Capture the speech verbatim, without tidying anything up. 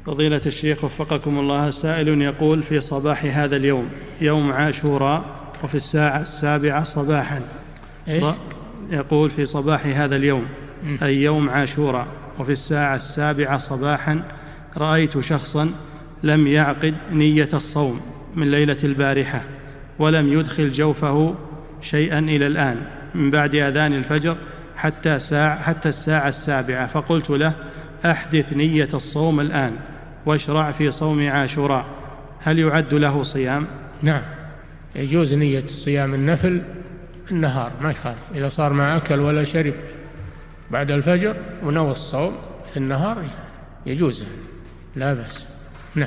فضيلة الشيخ وفقكم الله، سائل يقول: في صباح هذا اليوم يوم عاشوراء وفي الساعة السابعة صباحا إيش؟ يقول: في صباح هذا اليوم م. أي يوم عاشوراء وفي الساعة السابعة صباحا رأيت شخصا لم يعقد نية الصوم من ليلة البارحة ولم يدخل جوفه شيئا إلى الآن من بعد أذان الفجر حتى, ساعة حتى الساعة السابعة، فقلت له: أحدث نية الصوم الآن واشرع في صوم عاشوراء، هل يعد له صيام؟ نعم، يجوز نية الصيام النفل النهار، ما يخالف. إذا صار ما أكل ولا شرب بعد الفجر ونوى الصوم في النهار يجوز، لا بأس.